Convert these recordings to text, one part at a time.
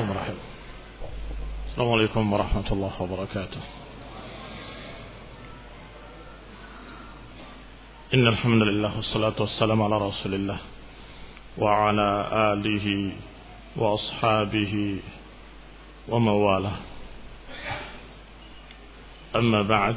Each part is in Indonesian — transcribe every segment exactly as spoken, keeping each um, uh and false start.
Bismillahirrahmanirrahim. Assalamualaikum warahmatullahi wabarakatuh. Innal hamdalillah wassalatu wassalamu ala Rasulillah wa ala alihi wa ashabihi wa mawalah. Amma ba'd.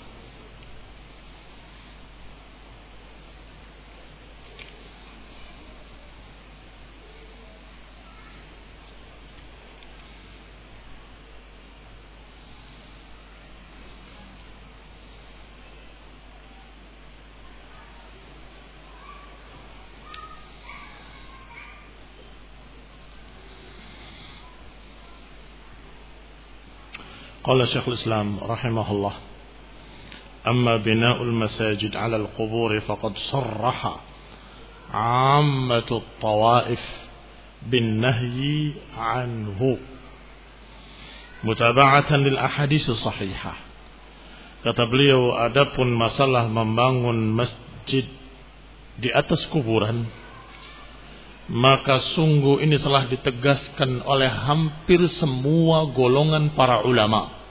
قال شيخ الإسلام رحمه الله: أما بناء المساجد على القبور فقد صرح عامة الطوائف بالنهي عنه متابعة للأحاديث الصحيحة. Kata beliau, adapun masalah membangun masjid di atas kuburan, maka sungguh ini telah ditegaskan oleh hampir semua golongan para ulama,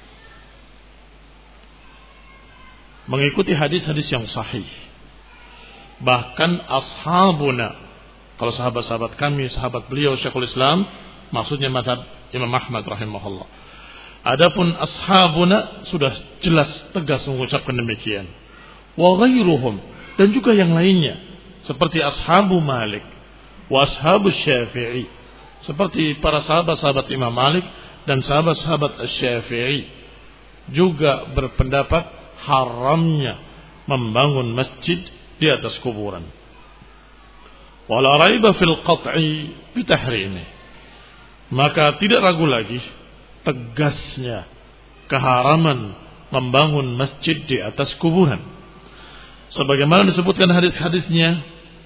mengikuti hadis-hadis yang sahih. Bahkan ashabuna, kalau sahabat-sahabat kami, sahabat beliau Syekhul Islam, maksudnya mazhab Imam Ahmad rahimahullah. Adapun ashabuna sudah jelas tegas mengucapkan demikian. Wa ghairuhum, dan juga yang lainnya seperti ashabu Malik wa ashabu Syafi'i, seperti para sahabat-sahabat Imam Malik dan sahabat-sahabat Syafi'i juga berpendapat haramnya membangun masjid di atas kuburan. Wala raiba fil qat'i bitahrimi, maka tidak ragu lagi tegasnya keharaman membangun masjid di atas kuburan, sebagaimana disebutkan hadis-hadisnya.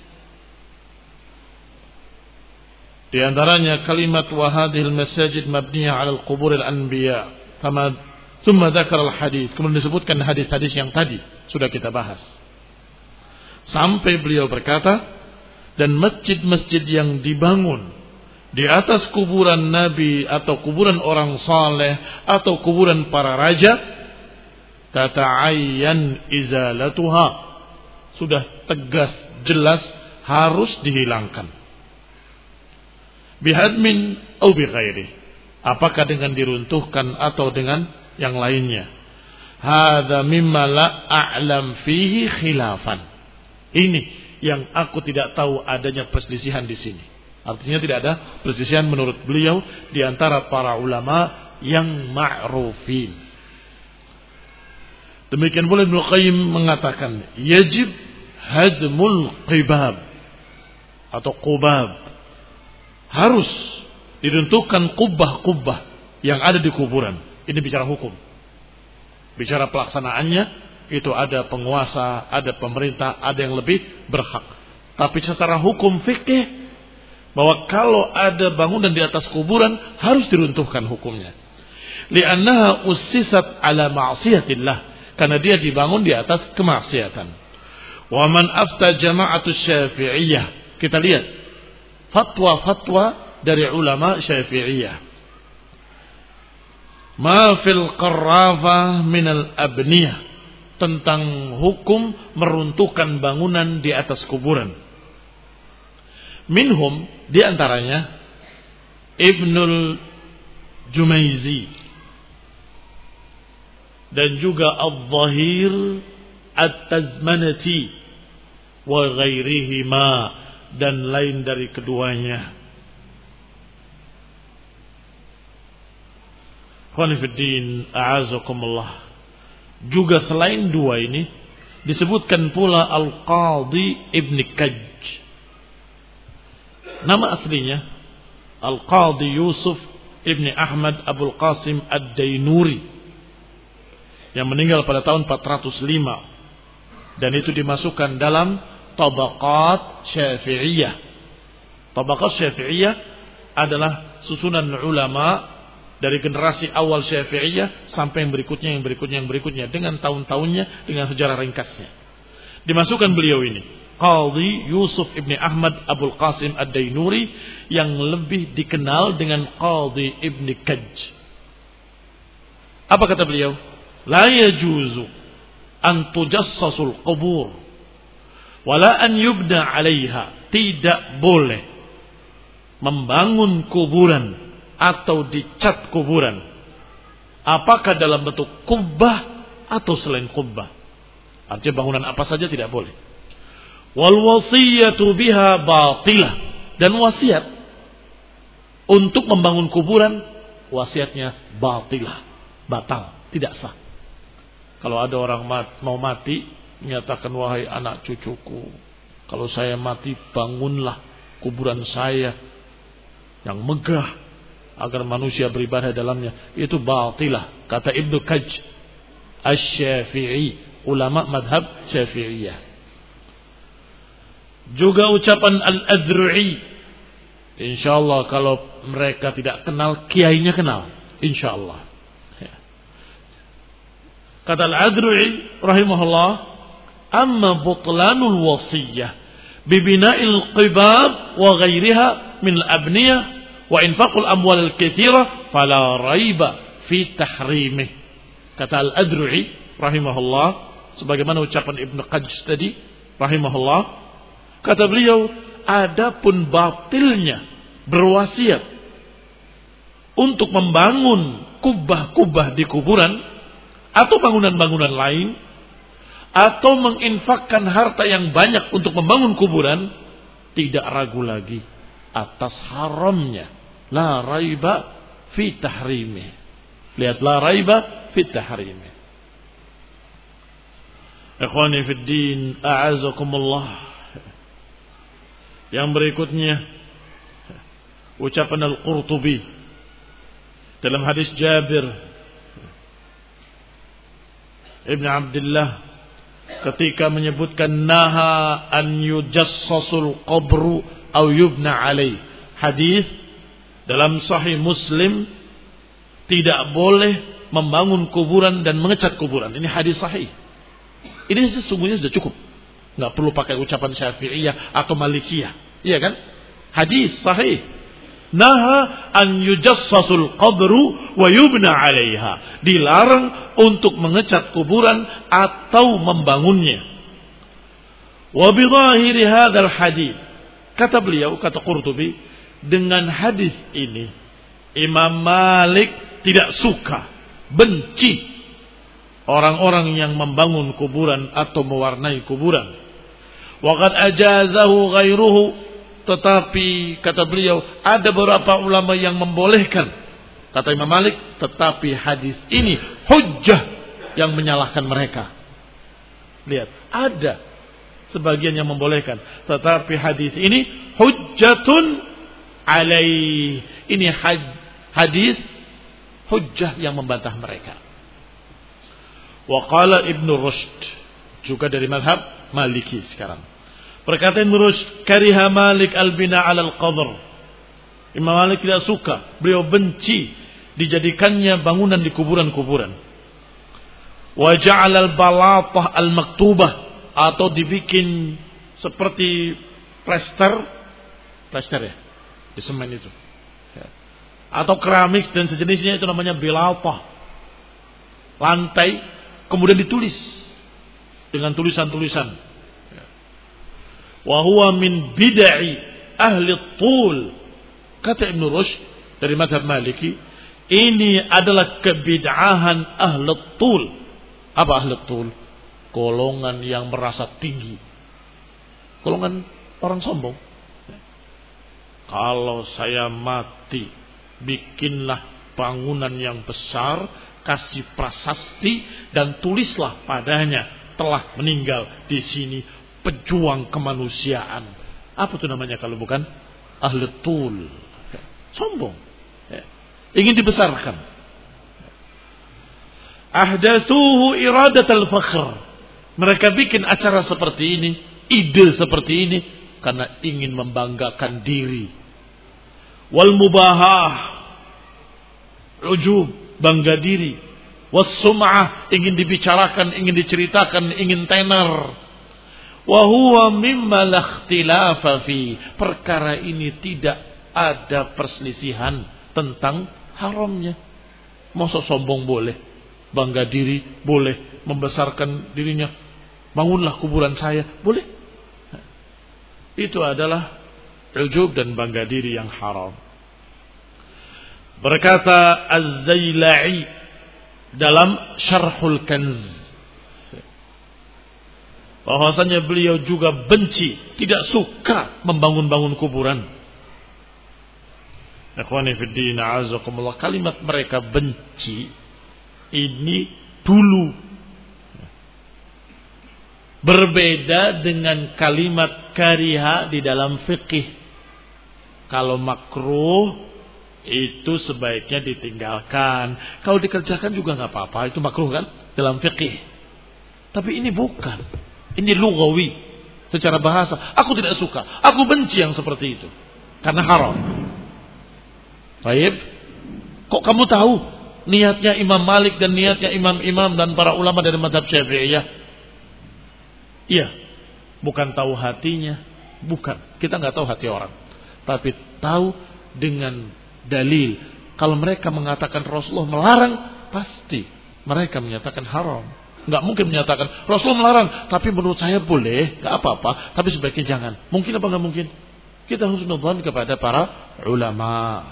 Di antaranya kalimat wa hadhil masajid mabniyah 'ala al-qubur al-anbiya, thumma thumma dzakara al-hadis, kemudian disebutkan hadis-hadis yang tadi sudah kita bahas. Sampai beliau berkata, dan masjid-masjid yang dibangun di atas kuburan nabi atau kuburan orang saleh atau kuburan para raja, tata'ayyan izalatuha, sudah tegas jelas harus dihilangkan. Bihadmin au bighairi, apakah dengan diruntuhkan atau dengan yang lainnya. Hadza mimma la a'lam fihi khilafan, ini yang aku tidak tahu adanya perselisihan di sini. Artinya tidak ada perselisihan menurut beliau di antara para ulama yang ma'rufin. Demikian pula Ibnu Qayyim mengatakan yajib hadmul qibab atau qubab, harus diruntuhkan kubah-kubah yang ada di kuburan. Ini bicara hukum. Bicara pelaksanaannya, itu ada penguasa, ada pemerintah, ada yang lebih berhak. Tapi secara hukum fikih, bahwa kalau ada bangunan di atas kuburan harus diruntuhkan hukumnya. Li'annaha ussisat ala ma'siyatillah, karena dia dibangun di atas kemaksiatan. Wa man afta jama'atu Syafi'iyah, kita lihat fatwa-fatwa dari ulama Syafi'iyah. Ma fil qarrafa minal abniyah, tentang hukum meruntuhkan bangunan di atas kuburan. Minhum, di antaranya Ibnul Jumaizi dan juga Al-Zahir At-Tazmanati wa ghairihima, dan lain dari keduanya. Khonifuddin a'azakumullah. Juga selain dua ini disebutkan pula Al-Qadhi Ibn Kaj. Nama aslinya Al-Qadhi Yusuf Ibn Ahmad Abul Qasim Ad-Dainuri, yang meninggal pada tahun empat ratus lima, dan itu dimasukkan dalam Tabaqat Syafi'iyah. Tabaqat Syafi'iyah adalah susunan ulama dari generasi awal Syafi'iyah sampai yang berikutnya, yang berikutnya, yang berikutnya, dengan tahun-tahunnya, dengan sejarah ringkasnya. Dimasukkan beliau ini Qadhi Yusuf ibn Ahmad Abul Qasim Ad-Dainuri yang lebih dikenal dengan Qadhi ibn Kaj. Apa kata beliau? La yajuzu an tujassasul qubur wala an yubna 'alaiha. Tidak boleh membangun kuburan atau dicat kuburan, apakah dalam bentuk kubbah atau selain kubbah. Artinya bangunan apa saja tidak boleh. Wal wasiyatu biha batilah. Dan wasiat untuk membangun kuburan, wasiatnya batilah, batal, tidak sah. Kalau ada orang mat, mau mati, menyatakan, wahai anak cucuku, kalau saya mati bangunlah kuburan saya yang megah agar manusia beribadah dalamnya, itu batilah, kata Ibnu Kaj Asy-Syafi'i, ulama madhab Syafi'iyah. Juga ucapan Al-Adru'i, insyaallah kalau mereka tidak kenal, kiainya kenal, insyaallah. Kata Al-Adru'i rahimahullah, amma butlanul wasiyah bibina'il qibab wa ghairiha min al-abniyah wa infaqul amwal al-katsira fala raiba fi tahrimih. Kata Al-Adru'i rahimahullah, sebagaimana ucapan Ibnu Qaj tadi rahimahullah, kata beliau, adapun batilnya berwasiat untuk membangun kubah-kubah di kuburan atau bangunan-bangunan lain, atau menginfakkan harta yang banyak untuk membangun kuburan, tidak ragu lagi atas haramnya. La raiba fi tahrimih. Lihat, la raiba fi tahrimih. Ikhwani fid din, a'azakumullah. Yang berikutnya, ucapan Al-Qurtubi dalam hadis Jabir Ibn Abdullah ketika menyebutkan naha an yujassasul qabru au yubna alaih. Hadis dalam Sahih Muslim, tidak boleh membangun kuburan dan mengecat kuburan. Ini hadis sahih. Ini sesungguhnya sudah cukup. Enggak perlu pakai ucapan Syafi'iyah atau Malikiyah. Iya kan? Hadis sahih. Naha an yujassasul qabru wa yubna 'alaiha. Dilarang untuk mengecat kuburan atau membangunnya. Wa bi dhahiri hadzal hadis. Kata beliau, kata Qurtubi, dengan hadis ini Imam Malik tidak suka, benci orang-orang yang membangun kuburan atau mewarnai kuburan. Wa qad ajazahu ghairuhu. Tetapi kata beliau, ada beberapa ulama yang membolehkan. Kata Imam Malik, tetapi hadis ini hujjah yang menyalahkan mereka. Lihat, ada sebagian yang membolehkan, tetapi hadis ini hujjatun alaih. Ini hadis hujjah yang membantah mereka. Wa qala Ibnu Rushd, juga dari mazhab Maliki sekarang. Berkata Ibnu Rushd, kariha Malik al-bina 'ala al-qabr. Imam Malik tidak suka, beliau benci dijadikannya bangunan di kuburan-kuburan. Wa ja'ala al-balatah al-maktubah, atau dibikin seperti plester, plester ya, di semen itu. Atau keramik dan sejenisnya, itu namanya bilatah. Lantai kemudian ditulis dengan tulisan-tulisan. Wa huwa min bid'i ahli tul. Kata Ibnu Rushd dari mazhab Maliki, ini adalah kebid'ahan ahli tul. Apa ahli tul? Golongan yang merasa tinggi, golongan orang sombong. Kalau saya mati, bikinlah bangunan yang besar, kasih prasasti dan tulislah padanya, telah meninggal di sini pejuang kemanusiaan. Apa itu namanya kalau bukan ahli tul? Sombong, ingin dibesarkan. Ahdatsuhu iradatal fakhr. Mereka bikin acara seperti ini, ide seperti ini, karena ingin membanggakan diri. Wal mubahah, ujub, bangga diri. Was sum'ah, ingin dibicarakan, ingin diceritakan, ingin tenar. Wa huwa mimma la ikhtilafa fi. Perkara ini tidak ada perselisihan tentang haramnya. Masa sombong boleh, bangga diri boleh, membesarkan dirinya, bangunlah kuburan saya, boleh. Itu adalah ujub dan bangga diri yang haram. Berkata Az-Zailai dalam Syarhul Kanz, bahwasanya beliau juga benci, tidak suka membangun-bangun kuburan. Ikhwani fi din, a'azakumullah, kalimat mereka benci ini dulu berbeda dengan kalimat kariha di dalam fikih. Kalau makruh itu sebaiknya ditinggalkan. Kalau dikerjakan juga nggak apa-apa, itu makruh kan dalam fikih. Tapi ini bukan. Ini lughawi, secara bahasa. Aku tidak suka, aku benci yang seperti itu karena haram. Baik, kok kamu tahu niatnya Imam Malik dan niatnya imam-imam dan para ulama dari mazhab Syafi'iyah? Iya, bukan tahu hatinya, bukan. Kita nggak tahu hati orang, tapi tahu dengan dalil. Kalau mereka mengatakan Rasulullah melarang, pasti mereka menyatakan haram. Nggak mungkin menyatakan Rasulullah melarang, tapi menurut saya boleh, nggak apa-apa, tapi sebaiknya jangan. Mungkin apa nggak mungkin? Kita husnudzon kepada para ulama.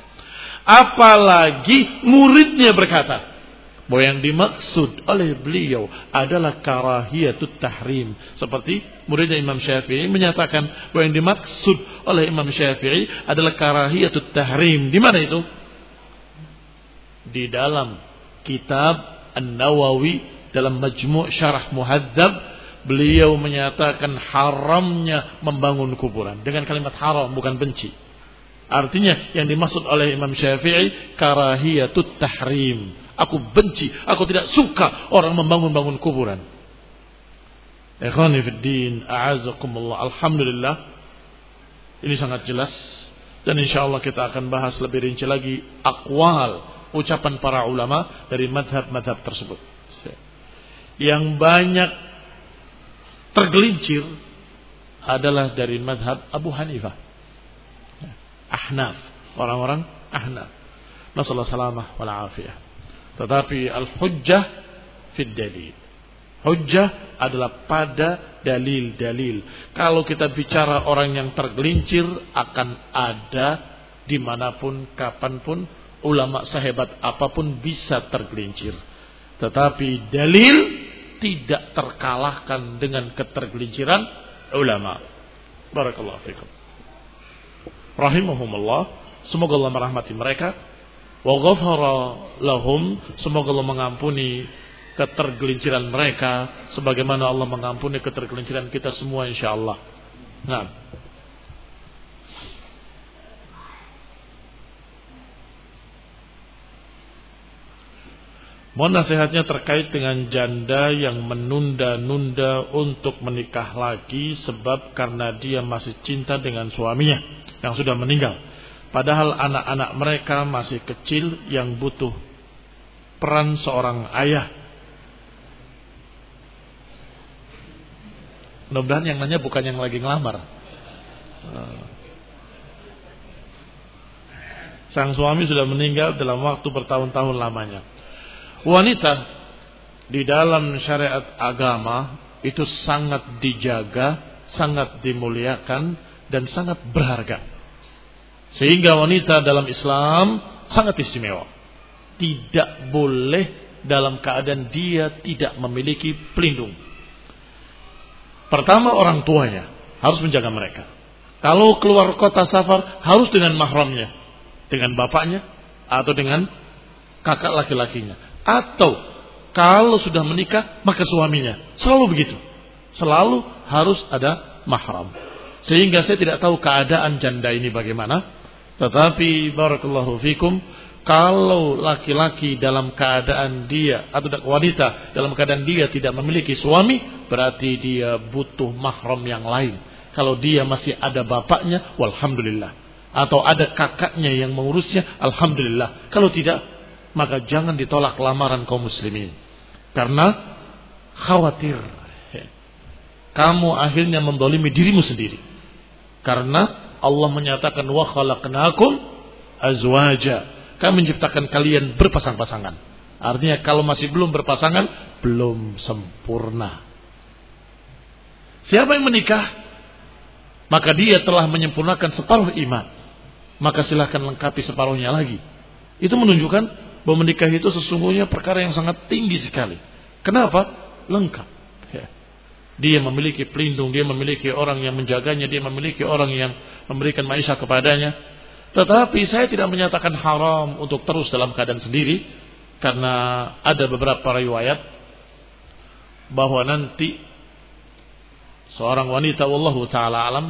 Apalagi muridnya berkata bahwa yang dimaksud oleh beliau adalah karahiyatut tahrim. Seperti muridnya Imam Syafi'i menyatakan bahwa yang dimaksud oleh Imam Syafi'i adalah karahiyatut tahrim. Di mana itu? Di dalam kitab An-Nawawi dalam Majmu' Syarah Muhadzab, beliau menyatakan haramnya membangun kuburan dengan kalimat haram, bukan benci. Artinya yang dimaksud oleh Imam Syafi'i karahiyatut tahrim. Aku benci, aku tidak suka orang membangun-bangun kuburan. Ikhwani fid din, a'azakumullah. Alhamdulillah, ini sangat jelas dan insyaallah kita akan bahas lebih rinci lagi aqwal, ucapan para ulama dari madhab-madhab tersebut. Yang banyak tergelincir adalah dari madhab Abu Hanifah, Ahnaf, orang-orang Ahnaf. Nasallahu salamah wal afiyah. Tetapi al-hujjah fid dalil. Hujjah adalah pada dalil-dalil. Kalau kita bicara orang yang tergelincir, akan ada dimanapun, kapanpun, ulama sehebat apapun bisa tergelincir. Tetapi dalil tidak terkalahkan dengan ketergelinciran ulama. Barakallahu fikum. Rahimahumullah, semoga Allah merahmati mereka. Wa ghafara lahum, semoga Allah mengampuni ketergelinciran mereka sebagaimana Allah mengampuni ketergelinciran kita semua insyaallah. Nah, mohon nasihatnya terkait dengan janda yang menunda-nunda untuk menikah lagi sebab karena dia masih cinta dengan suaminya yang sudah meninggal. Padahal anak-anak mereka masih kecil yang butuh peran seorang ayah. Mudah-mudahan yang nanya bukan yang lagi ngelamar. Sang suami sudah meninggal dalam waktu bertahun-tahun lamanya. Wanita di dalam syariat agama itu sangat dijaga, sangat dimuliakan, dan sangat berharga. Sehingga wanita dalam Islam sangat istimewa. Tidak boleh dalam keadaan dia tidak memiliki pelindung. Pertama, orang tuanya harus menjaga mereka. Kalau keluar kota safar harus dengan mahramnya, dengan bapaknya atau dengan kakak laki-lakinya. Atau kalau sudah menikah maka suaminya. Selalu begitu. Selalu harus ada mahram. Sehingga saya tidak tahu keadaan janda ini bagaimana. Tetapi barakallahu fikum, kalau laki-laki dalam keadaan dia atau wanita dalam keadaan dia tidak memiliki suami, berarti dia butuh mahram yang lain. Kalau dia masih ada bapaknya, walhamdulillah. Atau ada kakaknya yang mengurusnya, alhamdulillah. Kalau tidak, maka jangan ditolak lamaran kaum muslimin. Karena khawatir kamu akhirnya mendolimi dirimu sendiri. Karena Allah menyatakan wa khalaqnakum azwaja. Kami menciptakan kalian berpasang-pasangan. Artinya kalau masih belum berpasangan, belum sempurna. Siapa yang menikah, maka dia telah menyempurnakan separuh iman. Maka silahkan lengkapi separuhnya lagi. Itu menunjukkan bahwa menikah itu sesungguhnya perkara yang sangat tinggi sekali. Kenapa? Lengkap. Dia memiliki pelindung, dia memiliki orang yang menjaganya, dia memiliki orang yang memberikan maisha kepadanya. Tetapi saya tidak menyatakan haram untuk terus dalam keadaan sendiri, karena ada beberapa riwayat bahwa nanti seorang wanita wallahu taala alam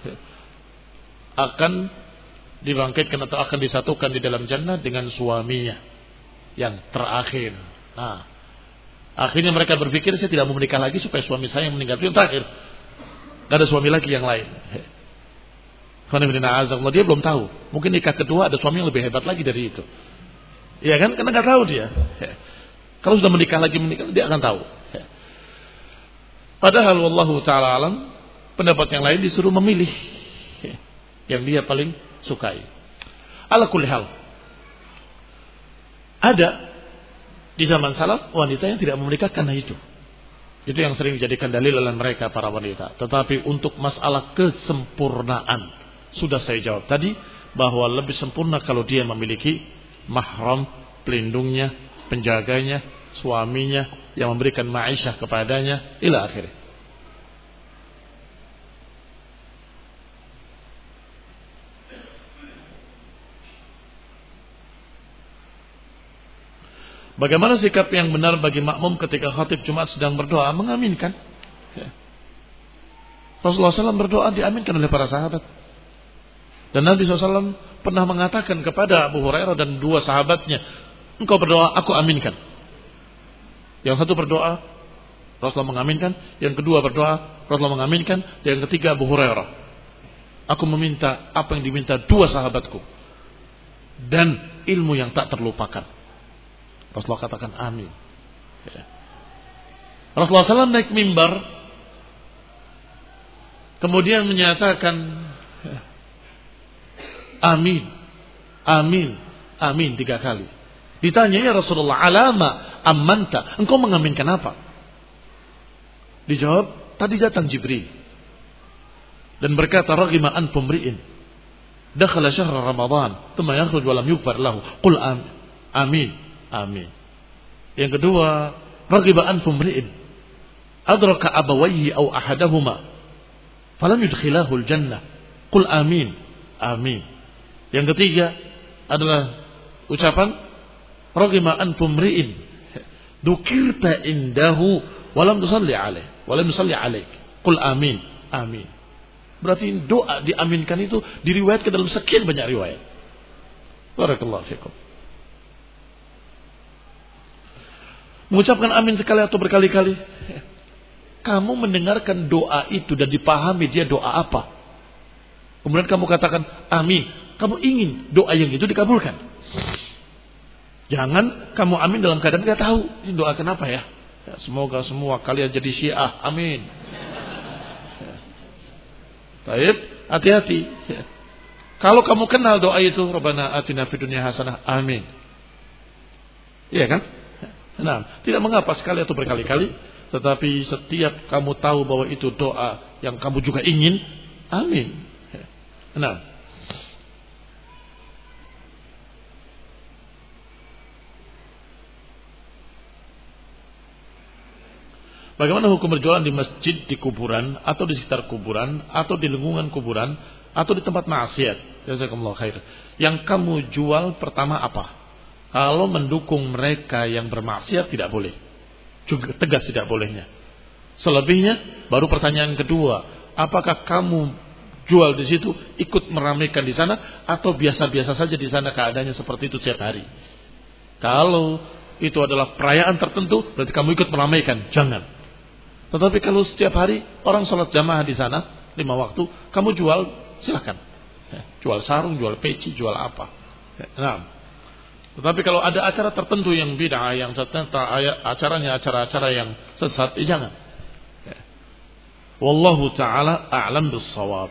akan dibangkitkan atau akan disatukan di dalam jannah dengan suaminya yang terakhir. Nah, akhirnya mereka berpikir, saya tidak mau menikah lagi supaya suami saya yang meninggal. Itu yang terakhir. Gak ada suami lagi yang lain. Dia belum tahu. Mungkin nikah kedua ada suami yang lebih hebat lagi dari itu. Iya kan? Karena gak tahu dia. Kalau sudah menikah lagi menikah, dia akan tahu. Padahal wallahu ta'ala alam, pendapat yang lain disuruh memilih yang dia paling sukai. Ala kulli hal, ada di zaman salaf wanita yang tidak menikah karena itu. Itu yang sering dijadikan dalil oleh mereka para wanita. Tetapi untuk masalah kesempurnaan, sudah saya jawab tadi bahwa lebih sempurna kalau dia memiliki mahram, pelindungnya, penjaganya, suaminya yang memberikan ma'isyah kepadanya ila akhirnya. Bagaimana sikap yang benar bagi makmum ketika khatib Jumat sedang berdoa? Mengaminkan. Ya. Rasulullah shallallahu alaihi wasallam berdoa diaminkan oleh para sahabat. Dan Nabi shallallahu alaihi wasallam pernah mengatakan kepada Abu Hurairah dan dua sahabatnya, engkau berdoa, aku aminkan. Yang satu berdoa, Rasulullah mengaminkan. Yang kedua berdoa, Rasulullah mengaminkan. Yang ketiga Abu Hurairah, aku meminta apa yang diminta dua sahabatku dan ilmu yang tak terlupakan. Rasulullah katakan amin. Ya. Rasulullah shallallahu alaihi wasallam naik mimbar, kemudian menyatakan ya, amin, amin, amin tiga kali. Ditanya, ya Rasulullah, alama amanta, engkau mengaminkan apa? Dijawab, tadi datang Jibril dan berkata, raghima an pumri'in dakhala syahr Ramadan thumma yakhruj wa lam yughfar lahu qul amin. Amin. Amin. Yang kedua, raghiba an fumri'in adraka abawayhi aw ahadahuma falam yudkhilahu al-jannah qul amin. Amin. Yang ketiga adalah ucapan raghiba an fumri'in dukirta indahu wa lam tusalli alaihi wa lam yusalli alaik qul amin. Amin. Berarti doa diaminkan itu diriwayatkan dalam sekian banyak riwayat. Barakallahu fikum. Mengucapkan amin sekali atau berkali-kali, kamu mendengarkan doa itu dan dipahami dia doa apa. Kemudian kamu katakan amin. Kamu ingin doa yang itu dikabulkan. Jangan kamu amin dalam keadaan tidak tahu ini doa kenapa ya. Ya, semoga semua kalian jadi Syiah. Amin. Baik, hati-hati. Ya. Kalau kamu kenal doa itu, Rabbana atina fid dunya hasanah. Amin. Iya kan? Nah, tidak mengapa sekali atau berkali-kali, tetapi setiap kamu tahu bahwa itu doa yang kamu juga ingin, amin. Nah, bagaimana hukum berjualan di masjid, di kuburan, atau di sekitar kuburan, atau di lingkungan kuburan, atau di tempat maksiat? Jazakumullah khair. Yang kamu jual pertama apa? Kalau mendukung mereka yang bermaksiat tidak boleh. Juga tegas tidak bolehnya. Selebihnya baru pertanyaan kedua, apakah kamu jual di situ ikut meramaikan di sana atau biasa-biasa saja di sana keadaannya seperti itu setiap hari? Kalau itu adalah perayaan tertentu berarti kamu ikut meramaikan, jangan. Tetapi kalau setiap hari orang sholat jamaah di sana lima waktu, kamu jual, silakan. Jual sarung, jual peci, jual apa. Nah, tetapi kalau ada acara tertentu yang bid'ah, yang ternyata acaranya acara-acara yang sesat, eh, jangan. Wallahu ta'ala a'lam bis-shawab.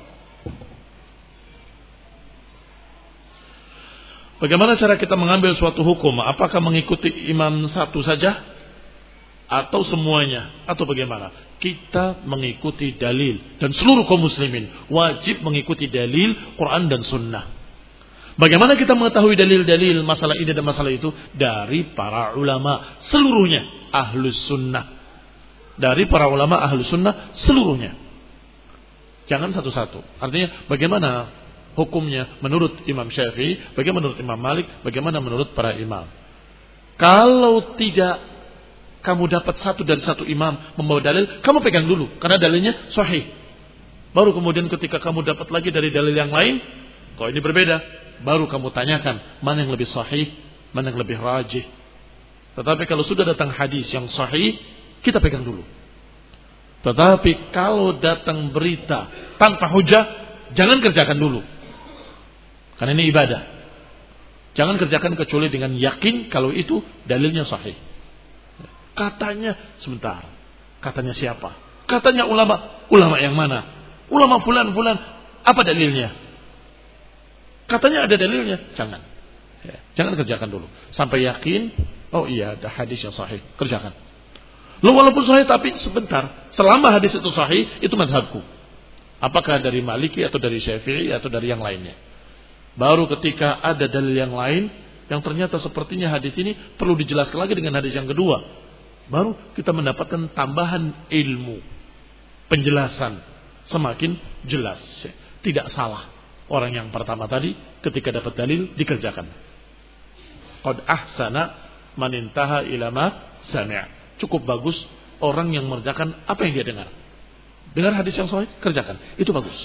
Bagaimana cara kita mengambil suatu hukum? Apakah mengikuti imam satu saja atau semuanya atau bagaimana? Kita mengikuti dalil, dan seluruh kaum muslimin wajib mengikuti dalil Quran dan sunnah. Bagaimana kita mengetahui dalil-dalil masalah ini dan masalah itu? Dari para ulama seluruhnya ahlus sunnah. Dari para ulama ahlus sunnah seluruhnya. Jangan satu-satu. Artinya bagaimana hukumnya menurut Imam Syafi'i, bagaimana menurut Imam Malik, bagaimana menurut para imam. Kalau tidak kamu dapat satu dari satu imam membawa dalil, kamu pegang dulu karena dalilnya sahih. Baru kemudian ketika kamu dapat lagi dari dalil yang lain, kalau ini berbeda, baru kamu tanyakan mana yang lebih sahih, mana yang lebih rajih. Tetapi kalau sudah datang hadis yang sahih, kita pegang dulu. Tetapi kalau datang berita tanpa hujah, jangan kerjakan dulu. Karena ini ibadah. Jangan kerjakan kecuali dengan yakin kalau itu dalilnya sahih. Katanya sebentar. Katanya siapa? Katanya ulama. Ulama yang mana? Ulama fulan-fulan. Apa dalilnya? Katanya ada dalilnya. Jangan. Ya, jangan kerjakan dulu. Sampai yakin. Oh iya, ada hadis yang sahih. Kerjakan. Loh, walaupun sahih tapi sebentar. Selama hadis itu sahih, itu mazhabku. Apakah dari Maliki atau dari Syafi'i atau dari yang lainnya? Baru ketika ada dalil yang lain yang ternyata sepertinya hadis ini perlu dijelaskan lagi dengan hadis yang kedua, baru kita mendapatkan tambahan ilmu, penjelasan semakin jelas. Tidak salah orang yang pertama tadi ketika dapat dalil dikerjakan. Qad ahsana man intaha ila ma sami'. Cukup bagus orang yang mengerjakan apa yang dia dengar. Dengar hadis yang sahih, kerjakan. Itu bagus.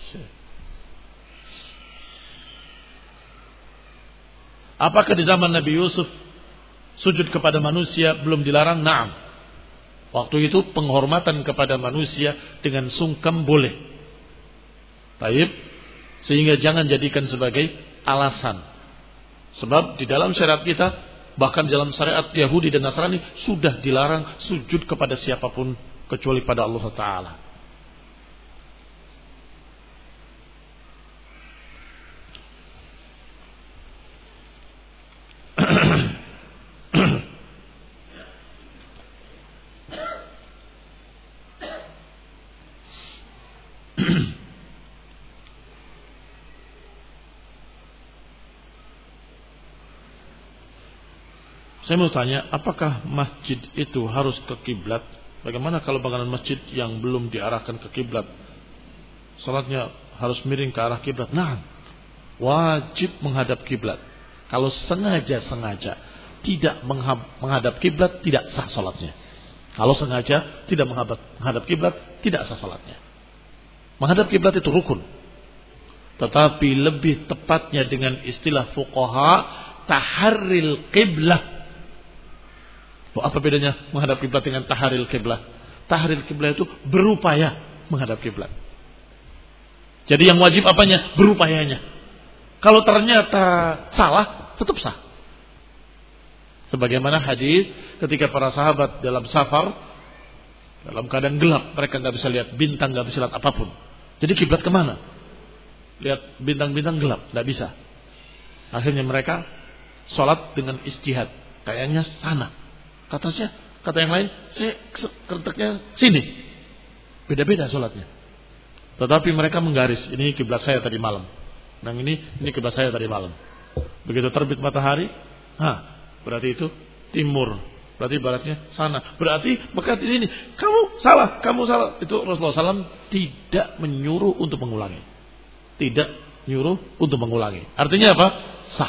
Apakah di zaman Nabi Yusuf sujud kepada manusia belum dilarang? Naam. Waktu itu penghormatan kepada manusia dengan sungkem boleh. Baik. Sehingga jangan jadikan sebagai alasan. Sebab di dalam syariat kita, bahkan dalam syariat Yahudi dan Nasrani, sudah dilarang sujud kepada siapapun kecuali pada Allah Ta'ala. Saya mau tanya, apakah masjid itu harus ke kiblat? Bagaimana kalau bangunan masjid yang belum diarahkan ke kiblat? Salatnya harus miring ke arah kiblat? Nah, wajib menghadap kiblat. Kalau sengaja-sengaja tidak menghadap kiblat, tidak sah salatnya. Kalau sengaja tidak menghadap kiblat, tidak sah salatnya. Menghadap kiblat itu rukun. Tetapi lebih tepatnya dengan istilah fuqaha, taharril qiblah. Apa bedanya menghadap kiblat dengan taharil kiblat? Taharil kiblat itu berupaya menghadap kiblat. Jadi yang wajib apanya? Berupayanya. Kalau ternyata salah, tetap sah. Sebagaimana hadis ketika para sahabat dalam safar, dalam keadaan gelap, mereka nggak bisa lihat bintang, nggak bisa lihat apapun. Jadi kiblat kemana? Lihat bintang-bintang gelap, nggak bisa. Akhirnya mereka sholat dengan ijtihad. Kayaknya sana. Katanya, kata yang lain, saya kerentaknya sini. Beda-beda sholatnya. Tetapi mereka menggaris, ini kiblat saya tadi malam. Yang ini, ini kiblat saya tadi malam. Begitu terbit matahari, ha, berarti itu timur. Berarti baratnya sana. Berarti Mekah di sini. Kamu salah, kamu salah. Itu Rasulullah shallallahu alaihi wasallam tidak menyuruh untuk mengulangi. Tidak menyuruh untuk mengulangi. Artinya apa? Sah.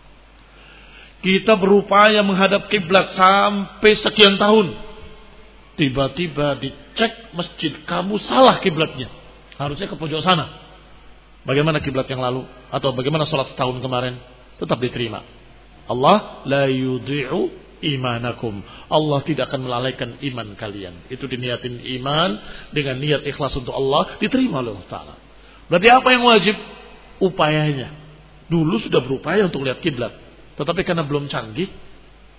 Kita berupaya menghadap kiblat sampai sekian tahun. Tiba-tiba dicek masjid kamu salah kiblatnya. Harusnya ke pojok sana. Bagaimana kiblat yang lalu? Atau bagaimana sholat setahun kemarin? Tetap diterima. Allah la yudhi'u imanakum. Allah tidak akan melalaikan iman kalian. Itu diniatin iman dengan niat ikhlas untuk Allah, diterima oleh Allah Ta'ala. Berarti apa yang wajib? Upayanya. Dulu sudah berupaya untuk lihat kiblat. Tetapi karena belum canggih,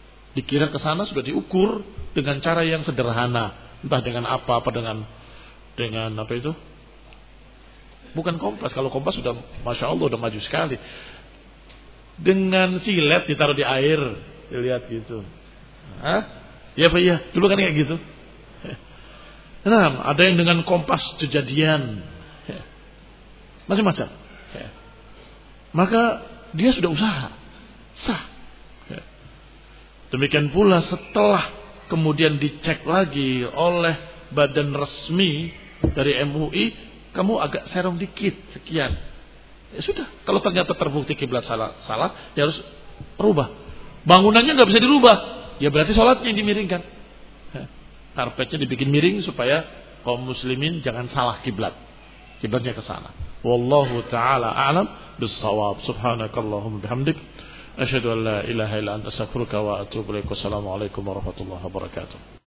dikira ke sana sudah diukur dengan cara yang sederhana. Entah dengan apa, apa dengan dengan apa itu? Bukan kompas. Kalau kompas sudah masya Allah udah maju sekali. Dengan silet ditaruh di air, dilihat gitu. Hah? Ya Pak ya. Dulu kan kayak gitu. Nah, ada yang dengan kompas kejadian, macam-macam. Maka dia sudah usaha sah. Demikian pula setelah kemudian dicek lagi oleh badan resmi dari M U I, kamu agak serong dikit sekian. Ya sudah, kalau ternyata terbukti kiblat salah, salah, ya harus rubah. Bangunannya nggak bisa dirubah, ya berarti sholatnya yang dimiringkan. Karpetnya dibikin miring supaya kaum muslimin jangan salah kiblat. Kiblatnya ke sana. Wallahu taala a'lam bis-shawab. Subhanakallahumma bihamdik asyhadu an la ilaha illa anta astaghfiruka wa atubu ilaik. Wassalamu alaikum warahmatullahi wabarakatuh.